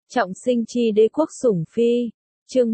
Trọng sinh chi đế quốc sủng phi, chương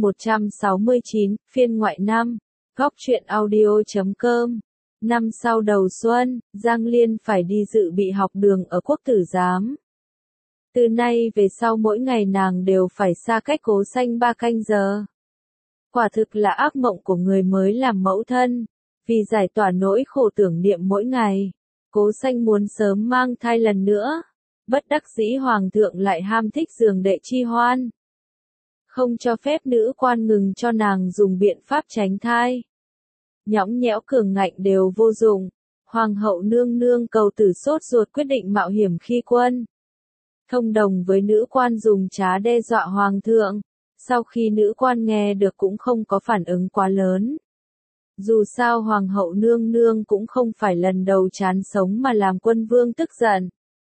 169, phiên ngoại năm, góc truyện audio.com. Năm sau đầu xuân, Giang Liên phải đi dự bị học đường ở quốc tử giám. Từ nay về sau mỗi ngày nàng đều phải xa cách Cố Xanh 3 canh giờ. Quả thực là ác mộng của người mới làm mẫu thân, vì giải tỏa nỗi khổ tưởng niệm mỗi ngày. Cố Xanh muốn sớm mang thai lần nữa. Bất đắc dĩ hoàng thượng lại ham thích giường đệ chi hoan. Không cho phép nữ quan ngừng cho nàng dùng biện pháp tránh thai. Nhõng nhẽo cường ngạnh đều vô dụng. Hoàng hậu nương nương cầu tử sốt ruột quyết định mạo hiểm khi quân. Thông đồng với nữ quan dùng trá đe dọa hoàng thượng. Sau khi nữ quan nghe được cũng không có phản ứng quá lớn. Dù sao hoàng hậu nương nương cũng không phải lần đầu chán sống mà làm quân vương tức giận.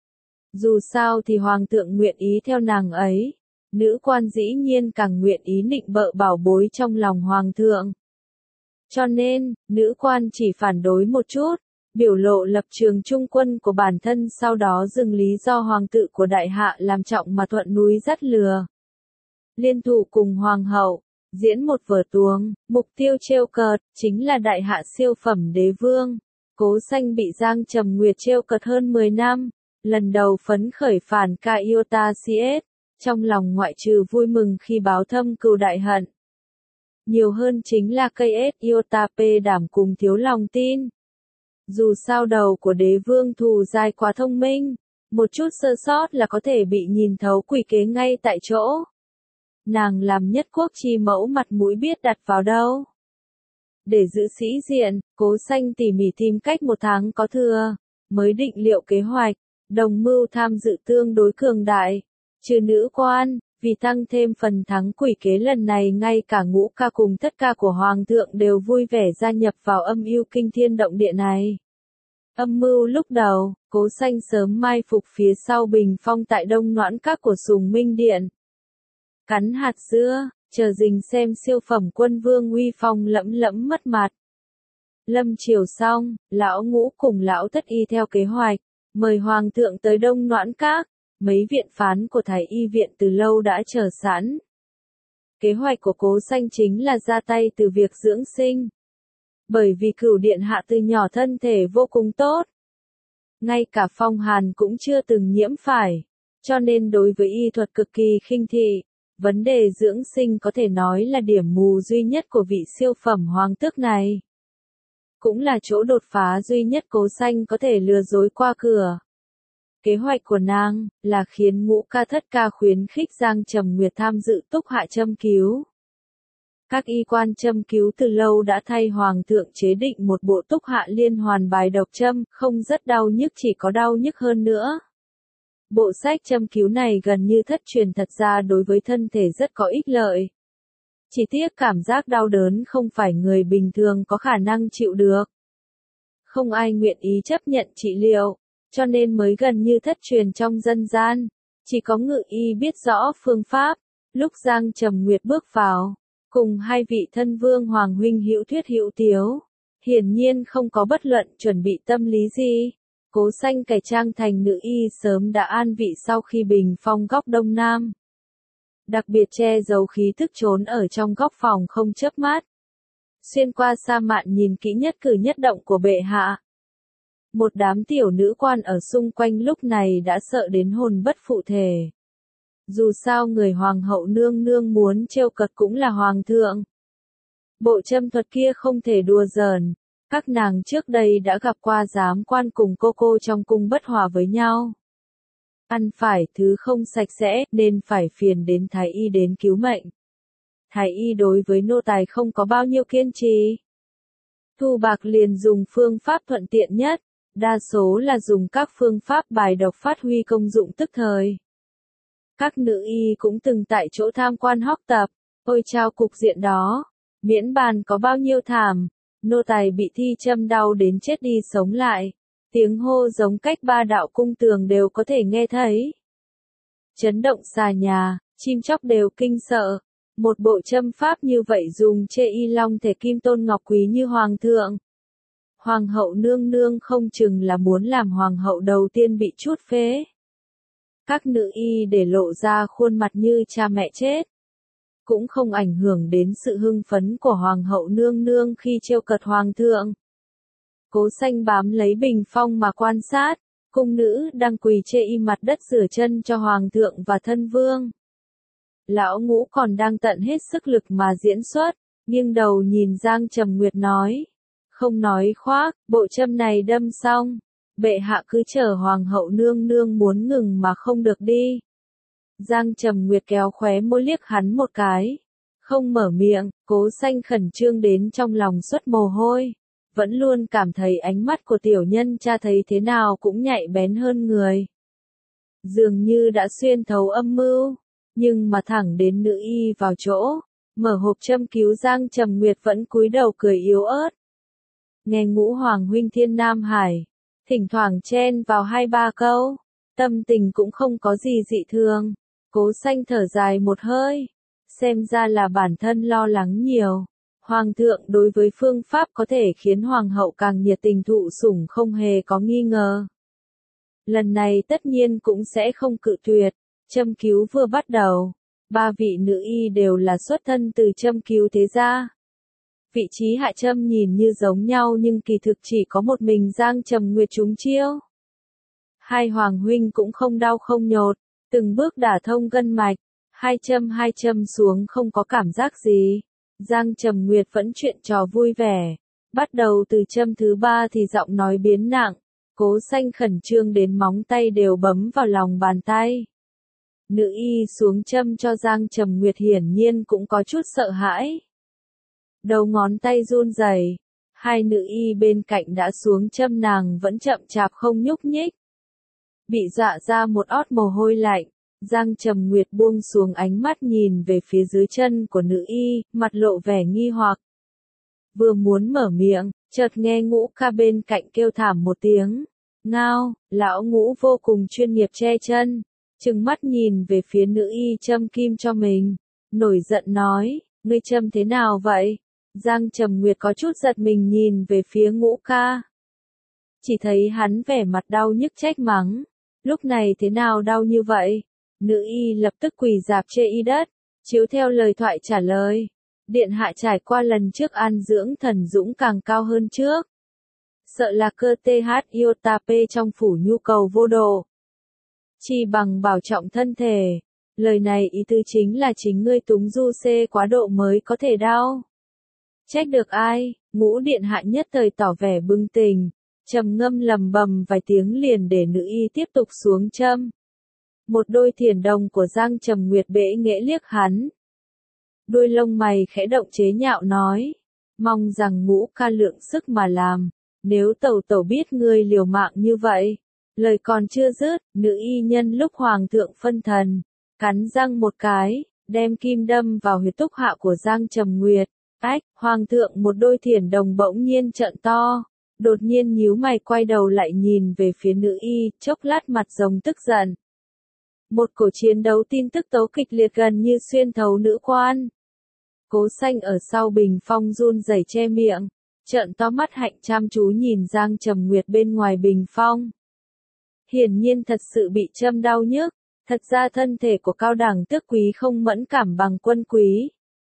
Dù sao thì hoàng thượng nguyện ý theo nàng ấy, nữ quan dĩ nhiên càng nguyện ý nịnh bợ bảo bối trong lòng hoàng thượng. Cho nên, nữ quan chỉ phản đối một chút, biểu lộ lập trường trung quân của bản thân, sau đó dừng lý do hoàng tự của đại hạ làm trọng mà thuận núi dắt lừa. Liên thủ cùng hoàng hậu, diễn một vở tuồng, mục tiêu trêu cợt, chính là đại hạ siêu phẩm đế vương. Cố Xanh bị Giang Trầm Nguyệt trêu cợt hơn 10 năm. Lần đầu phấn khởi phản ca Iota CS, trong lòng ngoại trừ vui mừng khi báo thâm cừu đại hận. Nhiều hơn chính là cây S Iota P đảm cùng thiếu lòng tin. Dù sao đầu của đế vương thù dài quá thông minh, một chút sơ sót là có thể bị nhìn thấu quỷ kế ngay tại chỗ. Nàng làm nhất quốc chi mẫu mặt mũi biết đặt vào đâu. Để giữ sĩ diện, Cố Xanh tỉ mỉ tìm cách 1 tháng có thừa, mới định liệu kế hoạch. Đồng mưu tham dự tương đối cường đại, trừ nữ quan, vì tăng thêm phần thắng quỷ kế lần này ngay cả ngũ ca cùng tất ca của hoàng thượng đều vui vẻ gia nhập vào âm mưu kinh thiên động địa này. Âm mưu lúc đầu, Cố Xanh sớm mai phục phía sau bình phong tại đông noãn các của Sùng Minh Điện. Cắn hạt dưa, chờ rình xem siêu phẩm quân vương uy phong lẫm lẫm mất mặt. Lâm triều xong, lão ngũ cùng lão thất y theo kế hoạch. Mời hoàng thượng tới đông noãn các, mấy viện phán của thái y viện từ lâu đã chờ sẵn. Kế hoạch của Cố Xanh chính là ra tay từ việc dưỡng sinh. Bởi vì cửu điện hạ từ nhỏ thân thể vô cùng tốt. Ngay cả phong hàn cũng chưa từng nhiễm phải, cho nên đối với y thuật cực kỳ khinh thị. Vấn đề dưỡng sinh có thể nói là điểm mù duy nhất của vị siêu phẩm hoàng tước này. Cũng là chỗ đột phá duy nhất Cố Xanh có thể lừa dối qua cửa. Kế hoạch của nàng là khiến ngũ ca thất ca khuyến khích Giang Trầm Nguyệt tham dự túc hạ châm cứu. Các y quan châm cứu từ lâu đã thay hoàng thượng chế định một bộ túc hạ liên hoàn bài độc châm, không rất đau nhức, chỉ có đau nhức hơn nữa. Bộ sách châm cứu này gần như thất truyền, thật ra đối với thân thể rất có ích lợi. Chỉ tiếc cảm giác đau đớn không phải người bình thường có khả năng chịu được. Không ai nguyện ý chấp nhận trị liệu, cho nên mới gần như thất truyền trong dân gian. Chỉ có ngự y biết rõ phương pháp. Lúc Giang Trầm Nguyệt bước vào, cùng hai vị thân vương hoàng huynh hữu thuyết hữu tiếu, hiển nhiên không có bất luận chuẩn bị tâm lý gì. Cố Xanh cải trang thành nữ y sớm đã an vị sau khi bình phong góc đông nam. Đặc biệt che giấu khí thức trốn ở trong góc phòng không chớp mắt. Xuyên qua sa mạn nhìn kỹ nhất cử nhất động của bệ hạ. Một đám tiểu nữ quan ở xung quanh lúc này đã sợ đến hồn bất phụ thể. Dù sao người hoàng hậu nương nương muốn trêu cợt cũng là hoàng thượng. Bộ châm thuật kia không thể đùa giỡn. Các nàng trước đây đã gặp qua giám quan cùng cô trong cung bất hòa với nhau. Ăn phải thứ không sạch sẽ nên phải phiền đến thái y đến cứu mệnh. Thái y đối với nô tài không có bao nhiêu kiên trì. Thu bạc liền dùng phương pháp thuận tiện nhất, đa số là dùng các phương pháp bài độc phát huy công dụng tức thời. Các nữ y cũng từng tại chỗ tham quan học tập, ôi chao cục diện đó, miễn bàn có bao nhiêu thảm, nô tài bị thi châm đau đến chết đi sống lại. Tiếng hô giống cách 3 đạo cung tường đều có thể nghe thấy. Chấn động xà nhà, chim chóc đều kinh sợ. Một bộ châm pháp như vậy dùng chê y long thể kim tôn ngọc quý như hoàng thượng. Hoàng hậu nương nương không chừng là muốn làm hoàng hậu đầu tiên bị chút phế. Các nữ y để lộ ra khuôn mặt như cha mẹ chết. Cũng không ảnh hưởng đến sự hưng phấn của hoàng hậu nương nương khi trêu cợt hoàng thượng. Cố Xanh bám lấy bình phong mà quan sát, cung nữ đang quỳ chê y mặt đất rửa chân cho hoàng thượng và thân vương. Lão Ngũ còn đang tận hết sức lực mà diễn xuất, nghiêng đầu nhìn Giang Trầm Nguyệt nói. Không nói khoác, bộ châm này đâm xong. Bệ hạ cứ chờ hoàng hậu nương nương muốn ngừng mà không được đi. Giang Trầm Nguyệt kéo khóe môi liếc hắn một cái. Không mở miệng, Cố Xanh khẩn trương đến trong lòng xuất mồ hôi. Vẫn luôn cảm thấy ánh mắt của tiểu nhân cha thấy thế nào cũng nhạy bén hơn người. Dường như đã xuyên thấu âm mưu, nhưng mà thẳng đến nữ y vào chỗ, mở hộp châm cứu Giang Trầm Nguyệt vẫn cúi đầu cười yếu ớt. Nghe Ngũ Hoàng huynh Thiên Nam Hải, thỉnh thoảng chen vào 2-3 câu, tâm tình cũng không có gì dị thường. Cố Xanh thở dài một hơi, xem ra là bản thân lo lắng nhiều. Hoàng thượng đối với phương pháp có thể khiến hoàng hậu càng nhiệt tình thụ sủng không hề có nghi ngờ. Lần này tất nhiên cũng sẽ không cự tuyệt. Châm cứu vừa bắt đầu, 3 vị nữ y đều là xuất thân từ châm cứu thế gia. Vị trí hạ châm nhìn như giống nhau nhưng kỳ thực chỉ có một mình Giang Trầm Nguyệt trúng chiêu. Hai hoàng huynh cũng không đau không nhột, từng bước đả thông gân mạch, hai châm xuống không có cảm giác gì. Giang Trầm Nguyệt vẫn chuyện trò vui vẻ. Bắt đầu từ châm thứ 3 thì giọng nói biến nặng, Cố Xanh khẩn trương đến móng tay đều bấm vào lòng bàn tay. Nữ y xuống châm cho Giang Trầm Nguyệt hiển nhiên cũng có chút sợ hãi. Đầu ngón tay run rẩy, hai nữ y bên cạnh đã xuống châm nàng vẫn chậm chạp không nhúc nhích. Bị dọa ra một ót mồ hôi lạnh, Giang Trầm Nguyệt buông xuống ánh mắt nhìn về phía dưới chân của nữ y, mặt lộ vẻ nghi hoặc. Vừa muốn mở miệng, chợt nghe Ngũ ca bên cạnh kêu thảm một tiếng. Ngao, lão Ngũ vô cùng chuyên nghiệp che chân, trừng mắt nhìn về phía nữ y châm kim cho mình, nổi giận nói, ngươi châm thế nào vậy? Giang Trầm Nguyệt có chút giật mình nhìn về phía Ngũ ca. Chỉ thấy hắn vẻ mặt đau nhức trách mắng, lúc này thế nào đau như vậy? Nữ y lập tức quỳ rạp chê y đất, chiếu theo lời thoại trả lời. Điện hạ trải qua lần trước an dưỡng thần dũng càng cao hơn trước. Sợ là cơ TH iota P trong phủ nhu cầu vô độ. Chỉ bằng bảo trọng thân thể. Lời này ý tứ chính là chính ngươi túng du xê quá độ mới có thể đau. Trách được ai? Ngũ điện hạ nhất thời tỏ vẻ bừng tỉnh, trầm ngâm lầm bầm vài tiếng liền để nữ y tiếp tục xuống châm. Một đôi thiền đồng của Giang Trầm Nguyệt bẽ nghễ liếc hắn. Đôi lông mày khẽ động chế nhạo nói, mong rằng Ngũ ca lượng sức mà làm, nếu tẩu tẩu biết ngươi liều mạng như vậy. Lời còn chưa dứt, nữ y nhân lúc hoàng thượng phân thần, cắn răng một cái, đem kim đâm vào huyệt túc hạ của Giang Trầm Nguyệt. Ách, hoàng thượng một đôi thiền đồng bỗng nhiên trợn to, đột nhiên nhíu mày quay đầu lại nhìn về phía nữ y, chốc lát mặt rồng tức giận. Một cuộc chiến đấu tin tức tố kịch liệt gần như xuyên thấu nữ quan. Cố Xanh ở sau bình phong run rẩy che miệng, trợn to mắt hạnh chăm chú nhìn Giang Trầm Nguyệt bên ngoài bình phong. Hiển nhiên thật sự bị châm đau nhức, thật ra thân thể của cao đẳng tước quý không mẫn cảm bằng quân quý.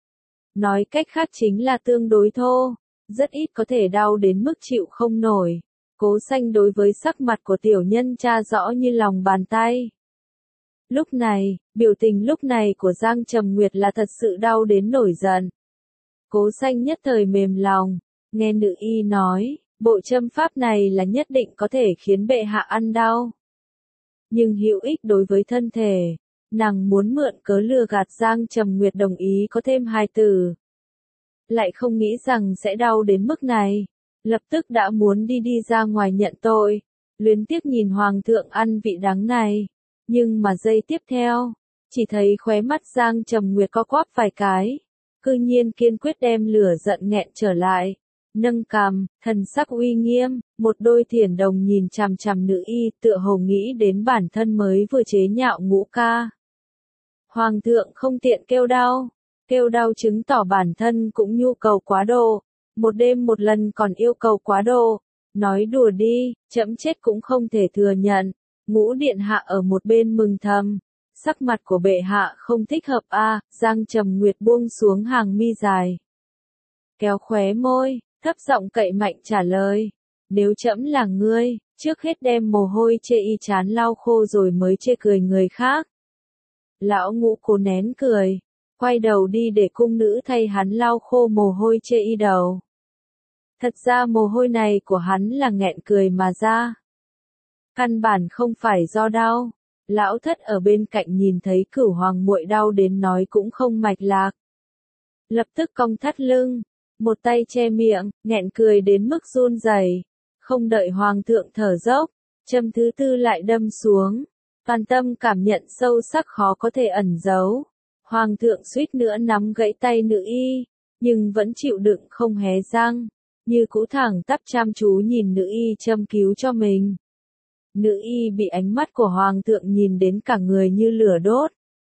Nói cách khác chính là tương đối thô, rất ít có thể đau đến mức chịu không nổi. Cố Xanh đối với sắc mặt của tiểu nhân cha rõ như lòng bàn tay. Lúc này, biểu tình lúc này của Giang Trầm Nguyệt là thật sự đau đến nổi giận. Cố Xanh nhất thời mềm lòng, nghe nữ y nói, bộ châm pháp này là nhất định có thể khiến bệ hạ ăn đau. Nhưng hữu ích đối với thân thể, nàng muốn mượn cớ lừa gạt Giang Trầm Nguyệt đồng ý có thêm hài tử. Lại không nghĩ rằng sẽ đau đến mức này, lập tức đã muốn đi ra ngoài nhận tội, luyến tiếc nhìn hoàng thượng ăn vị đắng này. Nhưng mà giây tiếp theo, chỉ thấy khóe mắt Giang Trầm Nguyệt co quắp vài cái, cư nhiên kiên quyết đem lửa giận nghẹn trở lại, nâng cằm, thần sắc uy nghiêm, một đôi thiền đồng nhìn chằm chằm nữ y, tựa hồ nghĩ đến bản thân mới vừa chế nhạo Ngũ ca. Hoàng thượng không tiện kêu đau chứng tỏ bản thân cũng nhu cầu quá độ, một đêm một lần còn yêu cầu quá độ, nói đùa đi, trẫm chết cũng không thể thừa nhận. Ngũ điện hạ ở một bên mừng thầm, sắc mặt của bệ hạ không thích hợp a. Giang Trầm Nguyệt buông xuống hàng mi dài, kéo khóe môi, thấp giọng cậy mạnh trả lời, nếu trẫm là ngươi, trước hết đem mồ hôi chê y chán lau khô rồi mới chê cười người khác. Lão Ngũ cố nén cười, quay đầu đi để cung nữ thay hắn lau khô mồ hôi chê y đầu. Thật ra mồ hôi này của hắn là nghẹn cười mà ra. Căn bản không phải do đau. Lão Thất ở bên cạnh nhìn thấy Cửu Hoàng muội đau đến nói cũng không mạch lạc. Lập tức cong thắt lưng, một tay che miệng, nghẹn cười đến mức run rẩy. Không đợi Hoàng thượng thở dốc, châm thứ tư lại đâm xuống. Toàn tâm cảm nhận sâu sắc khó có thể ẩn giấu. Hoàng thượng suýt nữa nắm gãy tay nữ y, nhưng vẫn chịu đựng không hé răng, như cũ thẳng tắp chăm chú nhìn nữ y châm cứu cho mình. Nữ y bị ánh mắt của Hoàng thượng nhìn đến cả người như lửa đốt.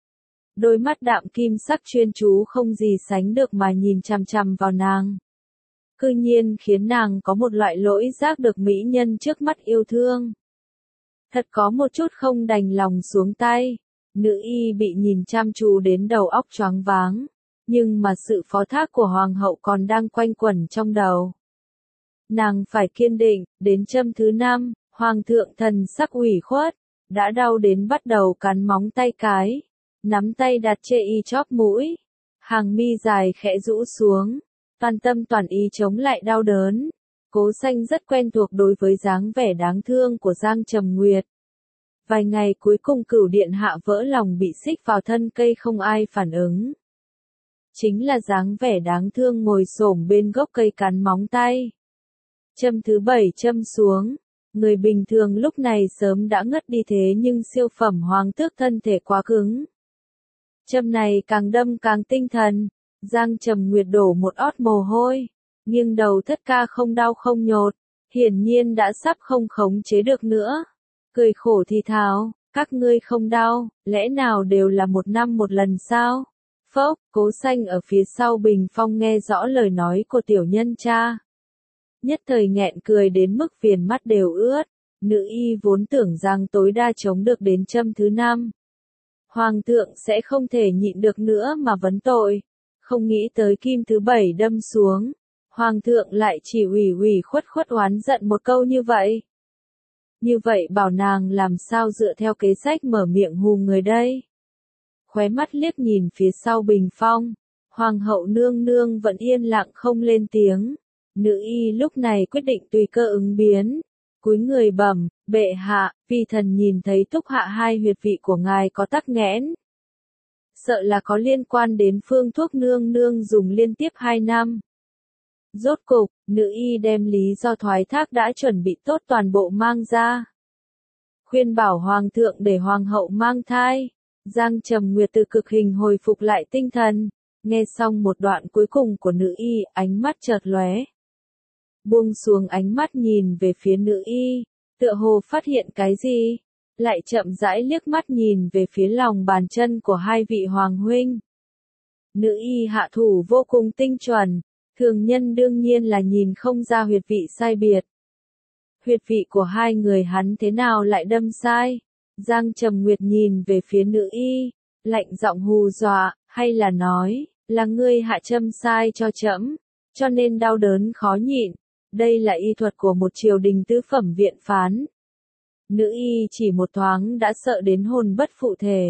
Đôi mắt đạm kim sắc chuyên chú không gì sánh được mà nhìn chằm chằm vào nàng. Cư nhiên khiến nàng có một loại lỗi giác được mỹ nhân trước mắt yêu thương. Thật có một chút không đành lòng xuống tay. Nữ y bị nhìn chăm chú đến đầu óc choáng váng, nhưng mà sự phó thác của Hoàng hậu còn đang quanh quẩn trong đầu. Nàng phải kiên định, đến châm thứ 5, Hoàng thượng thần sắc ủy khuất, đã đau đến bắt đầu cắn móng tay cái, nắm tay đặt chê y chóp mũi, hàng mi dài khẽ rũ xuống, toàn tâm toàn ý chống lại đau đớn. Cố Xanh rất quen thuộc đối với dáng vẻ đáng thương của Giang Trầm Nguyệt. Vài ngày cuối cùng Cửu điện hạ vỡ lòng bị xích vào thân cây không ai phản ứng. Chính là dáng vẻ đáng thương ngồi xổm bên gốc cây cắn móng tay. Châm thứ 7 châm xuống, người bình thường lúc này sớm đã ngất đi thế nhưng siêu phẩm hoàng tước thân thể quá cứng. Châm này càng đâm càng tinh thần, Giang Trầm Nguyệt đổ một ót mồ hôi, nghiêng đầu thất ca không đau không nhột, hiển nhiên đã sắp không khống chế được nữa. Cười khổ thì thào, các ngươi không đau, lẽ nào đều là một năm một lần sao? Phốc, Cố Xanh ở phía sau bình phong nghe rõ lời nói của tiểu nhân cha. Nhất thời nghẹn cười đến mức viền mắt đều ướt, nữ y vốn tưởng rằng tối đa chống được đến châm thứ 5. Hoàng thượng sẽ không thể nhịn được nữa mà vấn tội, không nghĩ tới kim thứ 7 đâm xuống. Hoàng thượng lại chỉ ủy khuất oán giận một câu như vậy. Như vậy bảo nàng làm sao dựa theo kế sách mở miệng hù người đây? Khóe mắt liếc nhìn phía sau bình phong, Hoàng hậu nương nương vẫn yên lặng không lên tiếng. Nữ y lúc này quyết định tùy cơ ứng biến. Cúi người bẩm, bệ hạ, vi thần nhìn thấy Túc Hạ hai huyệt vị của ngài có tắc nghẽn. Sợ là có liên quan đến phương thuốc nương nương dùng liên tiếp 2 năm. Rốt cục, nữ y đem lý do thoái thác đã chuẩn bị tốt toàn bộ mang ra. Khuyên bảo Hoàng thượng để Hoàng hậu mang thai. Giang Trầm Nguyệt từ cực hình hồi phục lại tinh thần. Nghe xong một đoạn cuối cùng của nữ y, ánh mắt chợt lóe. Buông xuống ánh mắt nhìn về phía nữ y, tựa hồ phát hiện cái gì, lại chậm rãi liếc mắt nhìn về phía lòng bàn chân của hai vị hoàng huynh. Nữ y hạ thủ vô cùng tinh chuẩn, thường nhân đương nhiên là nhìn không ra huyệt vị sai biệt. Huyệt vị của hai người hắn thế nào lại đâm sai? Giang Trầm Nguyệt nhìn về phía nữ y, lạnh giọng hù dọa, hay là nói, là ngươi hạ châm sai cho trẫm, cho nên đau đớn khó nhịn. Đây là y thuật của một triều đình tứ phẩm viện phán. Nữ y chỉ một thoáng đã sợ đến hồn bất phụ thể.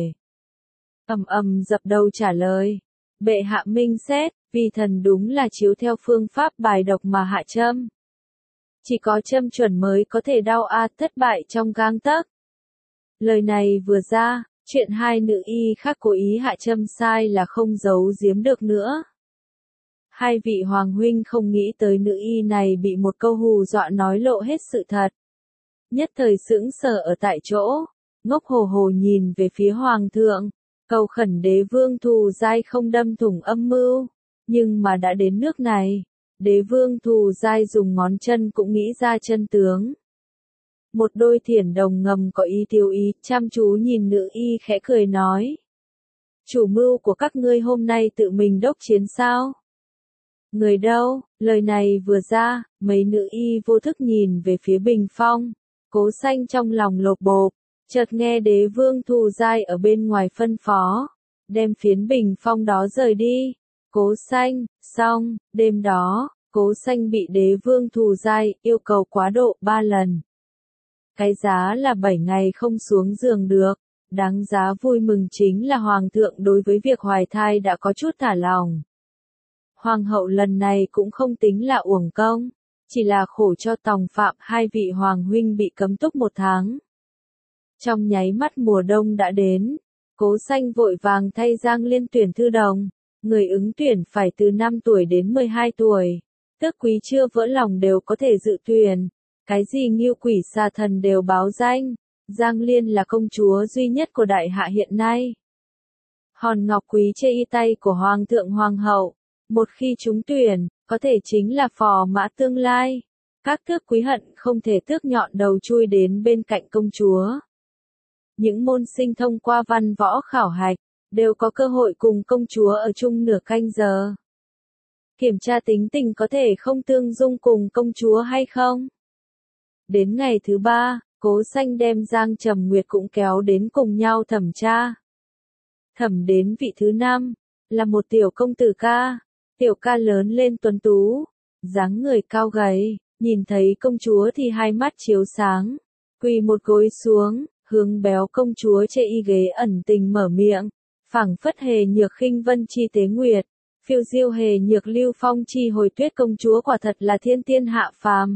Dập đầu trả lời. Bệ hạ minh xét, vì thần đúng là chiếu theo phương pháp bài độc mà hạ châm. Chỉ có châm chuẩn mới có thể đau thất bại trong gang tấc. Lời này vừa ra, chuyện hai nữ y khác cố ý hạ châm sai là không giấu giếm được nữa. Hai vị hoàng huynh không nghĩ tới nữ y này bị một câu hù dọa nói lộ hết sự thật. Nhất thời sững sờ ở tại chỗ, ngốc hồ hồ nhìn về phía hoàng thượng, cầu khẩn đế vương Thù Giai không đâm thủng âm mưu. Nhưng mà đã đến nước này, đế vương Thù Giai dùng ngón chân cũng nghĩ ra chân tướng. Một đôi thiển đồng ngầm có ý tiêu ý, chăm chú nhìn nữ y khẽ cười nói. Chủ mưu của các ngươi hôm nay tự mình đốc chiến sao? Người đâu? Lời này vừa ra, mấy nữ y vô thức nhìn về phía bình phong. Cố Xanh trong lòng lột bột, Chợt nghe đế vương Thù Giai ở bên ngoài phân phó, đem phiến bình phong đó rời đi. Cố Xanh, xong, đêm đó, Cố Xanh bị đế vương Thù Giai yêu cầu quá độ 3 lần. Cái giá là 7 ngày không xuống giường được. Đáng giá vui mừng chính là Hoàng thượng đối với việc hoài thai đã có chút thả lòng. Hoàng hậu lần này cũng không tính là uổng công, chỉ là khổ cho Tòng Phạm hai vị hoàng huynh bị cấm túc 1 tháng. Trong nháy mắt mùa đông đã đến, Cố Xanh vội vàng thay Giang Liên tuyển thư đồng, người ứng tuyển phải từ 5 tuổi đến 12 tuổi, tước quý chưa vỡ lòng đều có thể dự tuyển, cái gì Ngưu Quỷ Xà Thần đều báo danh. Giang Liên là công chúa duy nhất của đại hạ hiện nay. Hòn ngọc quý trên y tay của Hoàng thượng Hoàng hậu, một khi trúng tuyển, có thể chính là phò mã tương lai. Các tước quý hận không thể tước nhọn đầu chui đến bên cạnh công chúa. Những môn sinh thông qua văn võ khảo hạch, đều có cơ hội cùng công chúa ở chung nửa canh giờ. Kiểm tra tính tình có thể không tương dung cùng công chúa hay không. Đến ngày thứ 3, Cố Xanh đem Giang Trầm Nguyệt cũng kéo đến cùng nhau thẩm tra. Thẩm đến vị thứ 5, là một tiểu công tử ca. Tiểu ca lớn lên tuấn tú, dáng người cao gầy, nhìn thấy công chúa thì hai mắt chiếu sáng. Quỳ một gối xuống, hướng béo công chúa chê y ghế ẩn tình mở miệng. Phảng phất hề nhược khinh vân chi tế nguyệt, phiêu diêu hề nhược lưu phong chi hồi tuyết công chúa quả thật là thiên tiên hạ phàm.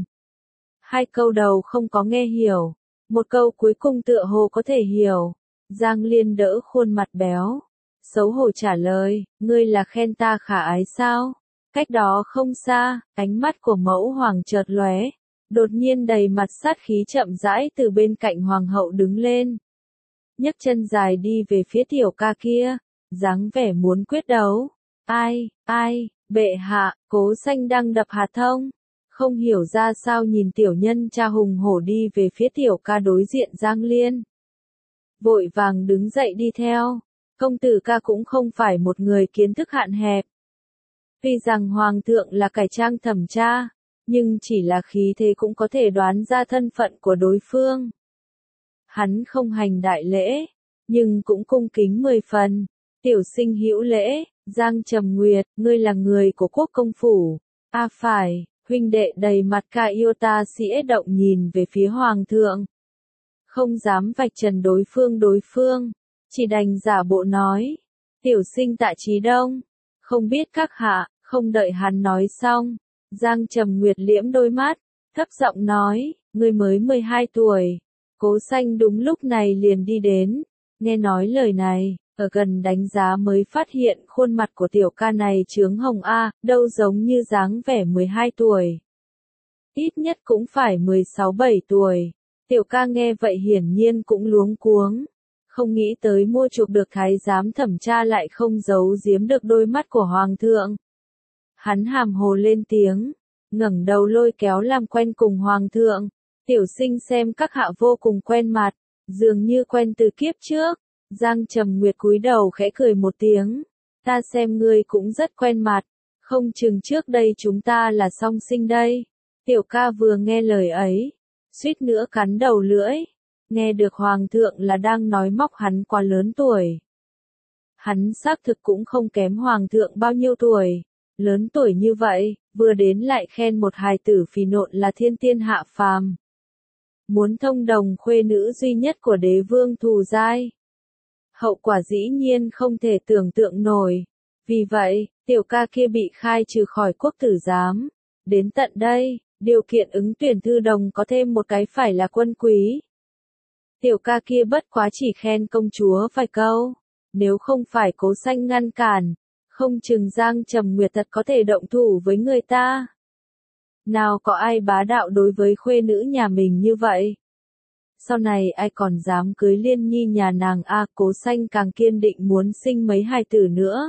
2 câu đầu không có nghe hiểu, một câu cuối cùng tựa hồ có thể hiểu. Giang Liên đỡ khuôn mặt béo, xấu hổ trả lời, ngươi là khen ta khả ái sao? Cách đó không xa, ánh mắt của mẫu hoàng chợt lóe, đột nhiên đầy mặt sát khí chậm rãi từ bên cạnh hoàng hậu đứng lên. Nhấc chân dài đi về phía tiểu ca kia, dáng vẻ muốn quyết đấu. Ai, bệ hạ, Cố Xanh đang đập hạt thông. Không hiểu ra sao nhìn tiểu nhân cha hùng hổ đi về phía tiểu ca đối diện Giang Liên. Vội vàng đứng dậy đi theo, công tử ca cũng không phải một người kiến thức hạn hẹp. Tuy rằng hoàng thượng là cải trang thẩm tra, nhưng chỉ là khí thế cũng có thể đoán ra thân phận của đối phương. Hắn không hành đại lễ, nhưng cũng cung kính 10 phần. Tiểu sinh hữu lễ, Giang Trầm Nguyệt, ngươi là người của quốc công phủ. Phải. Huynh đệ đầy mặt ca yêu ta sĩ động nhìn về phía hoàng thượng. Không dám vạch trần đối phương, chỉ đành giả bộ nói. Tiểu sinh tạ Chí Đông, không biết các hạ, không đợi hắn nói xong. Giang Trầm Nguyệt liễm đôi mắt, thấp giọng nói, ngươi mới 12 tuổi. Cố Xanh đúng lúc này liền đi đến, nghe nói lời này. Ở gần đánh giá mới phát hiện khuôn mặt của tiểu ca này chướng hồng đâu giống như dáng vẻ 12 tuổi. Ít nhất cũng phải 16-17 tuổi. Tiểu ca nghe vậy hiển nhiên cũng luống cuống. Không nghĩ tới mua chuộc được thái giám thẩm tra lại không giấu giếm được đôi mắt của hoàng thượng. Hắn hàm hồ lên tiếng, ngẩng đầu lôi kéo làm quen cùng hoàng thượng. Tiểu sinh xem các hạ vô cùng quen mặt, dường như quen từ kiếp trước. Giang Trầm Nguyệt cúi đầu khẽ cười một tiếng, ta xem ngươi cũng rất quen mặt, không chừng trước đây chúng ta là song sinh đây. Tiểu ca vừa nghe lời ấy, suýt nữa cắn đầu lưỡi, nghe được hoàng thượng là đang nói móc hắn quá lớn tuổi. Hắn xác thực cũng không kém hoàng thượng bao nhiêu tuổi, lớn tuổi như vậy, vừa đến lại khen một hài tử phì nộn là thiên tiên hạ phàm. Muốn thông đồng khuê nữ duy nhất của đế vương Thù Giai. Hậu quả dĩ nhiên không thể tưởng tượng nổi. Vì vậy, tiểu ca kia bị khai trừ khỏi quốc tử giám. Đến tận đây, điều kiện ứng tuyển thư đồng có thêm một cái phải là quân quý. Tiểu ca kia bất quá chỉ khen công chúa vài câu. Nếu không phải Cố Xanh ngăn cản, không chừng Giang Trầm Nguyệt thật có thể động thủ với người ta. Nào có ai bá đạo đối với khuê nữ nhà mình như vậy? Sau này ai còn dám cưới Liên Nhi nhà nàng Cố Xanh càng kiên định muốn sinh mấy hài tử nữa.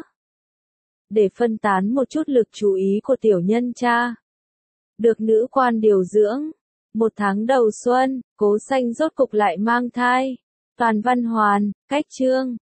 Để phân tán một chút lực chú ý của tiểu nhân cha. Được nữ quan điều dưỡng. 1 tháng đầu xuân, Cố Xanh rốt cục lại mang thai. Toàn văn hoàn, cách chương.